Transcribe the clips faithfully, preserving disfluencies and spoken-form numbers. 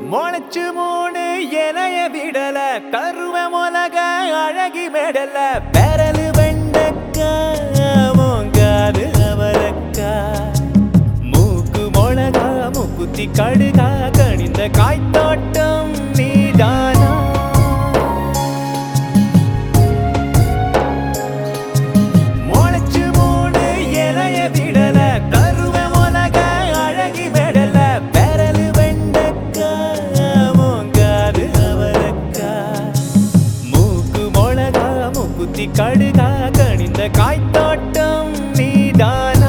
முளைச்சு மூணு இலைய விடல கருவ மொலக அழகி மெடல பெரலு வெண்டக்கா மோங்காது அவரக்கா மூக்கு மொளகா மூக்குத்தி கடுகா கணிந்த காய்த்தோட்டம் நீதானா முளைச்சு மூணு இலைய விடல கருவ மொலக அழகி மெடல பெரலு வெண்டக்கா மோங்காது அவரக்கா மூக்கு மொளகா மூக்குத்தி கடுகா கணிந்த காய்த்தோட்டம் நீதானா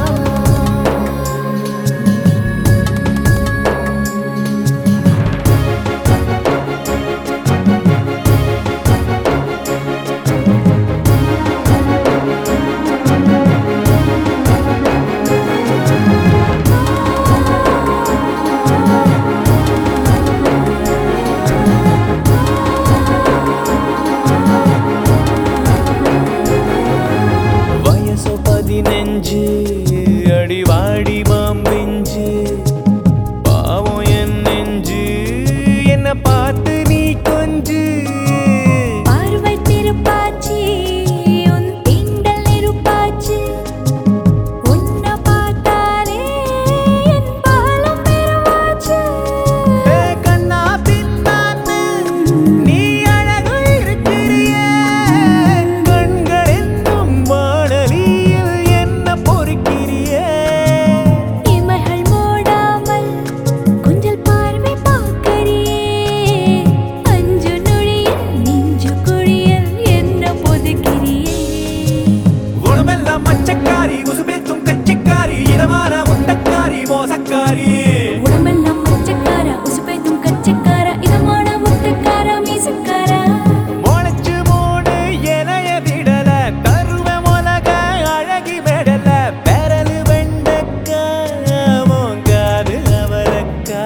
நெஞ்சு அடிவாடி மாம்பிஞ்சு பாவம் என் நெஞ்சு என்ன பார்த்து நீ கொஞ்சு பார்வை திருப்பாச்சி உன் திண்டல் நெருப்பாச்சி உன்னை பார்த்தாலே என் பாலம் பெருமாச்சு கண்ணா பின்னான்னு நீ அழகு இருக்கிறியே கண்கள் என்னும் மாடலி உசுபேத்தும் கச்சிக்காரி இதமான முட்டக்காரி மோசக்காரி உடம்பெல்லாம் மச்சக்கார உசுபேத்தும் கச்சக்கார இதமான முட்டக்கார மீசக்கார முளைச்சு மூணு இலைய விடல கருவ மொலக அழகி மெடல பெரலு வெண்டக்கா மோங்காது அவரக்கா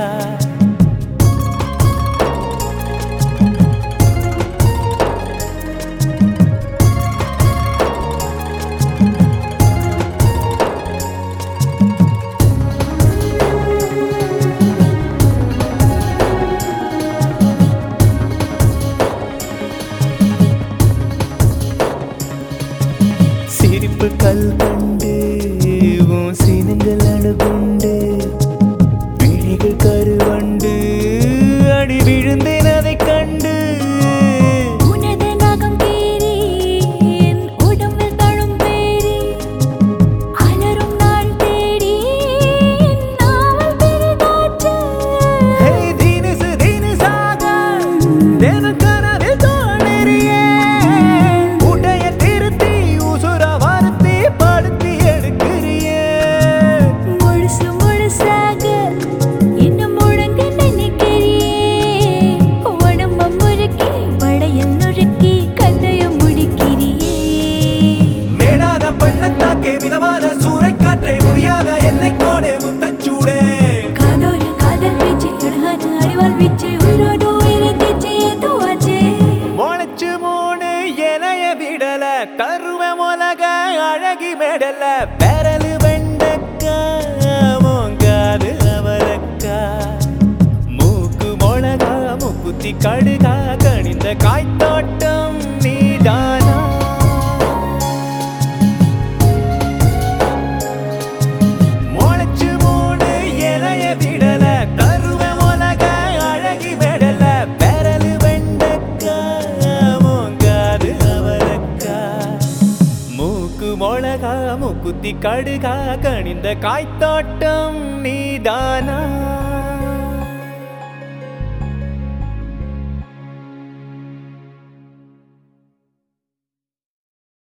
சிரிப்பு கல் கண்டு உன் சினங்கள் அணுகுண்டு விழிகள் கருவண்டு அடி விழுந்தேன் அதை கண்டு உனது நகம் கேரி என் உடம்பில் தழும் பேரி அலரும் நாள் தேடி என் நாவல் பெரிதாச்சு தினுசு தினுசாக தின கனவில் தோணறியே உடைய திருத்தி உசுர வருத்தி படுத்தி எடுக்கிறியே முழுசு முழுசாக என்ன முழங்க நினைக்கிறியே உடம்ப முறுக்கி வளையல் நுறுக்கி கதைய முடிக்கிறியே மேடாத பள்ளத்தாக்கே மிதமான சூறைக்காற்றை முடியாத என்னை கோடே முத்தச்சூடே காதோடு காதல் வீச்சு அழகான அறிவால் வீச்சு உயிரோடு உயிரை தீச்சு ஏதுவாச்சு முளைச்சு மூணு இலைய விடல கருவ மொலக அழகி மெடல பெரலு வெண்டக்கா மோங்காது அவரக்கா மூக்கு மொளகா மூக்குத்தி கடுகா கணிந்த காய்த்தோட்டம் நீதானா முளைச்சு மூணு இலைய விடல கருவ மொலக அழகி மெடல பெரலு வெண்டக்கா மோங்காது அவரக்கா மூக்கு மொளகா மூக்குத்தி கடுகா கணிந்த காய்த்தோட்டம் நீதானா.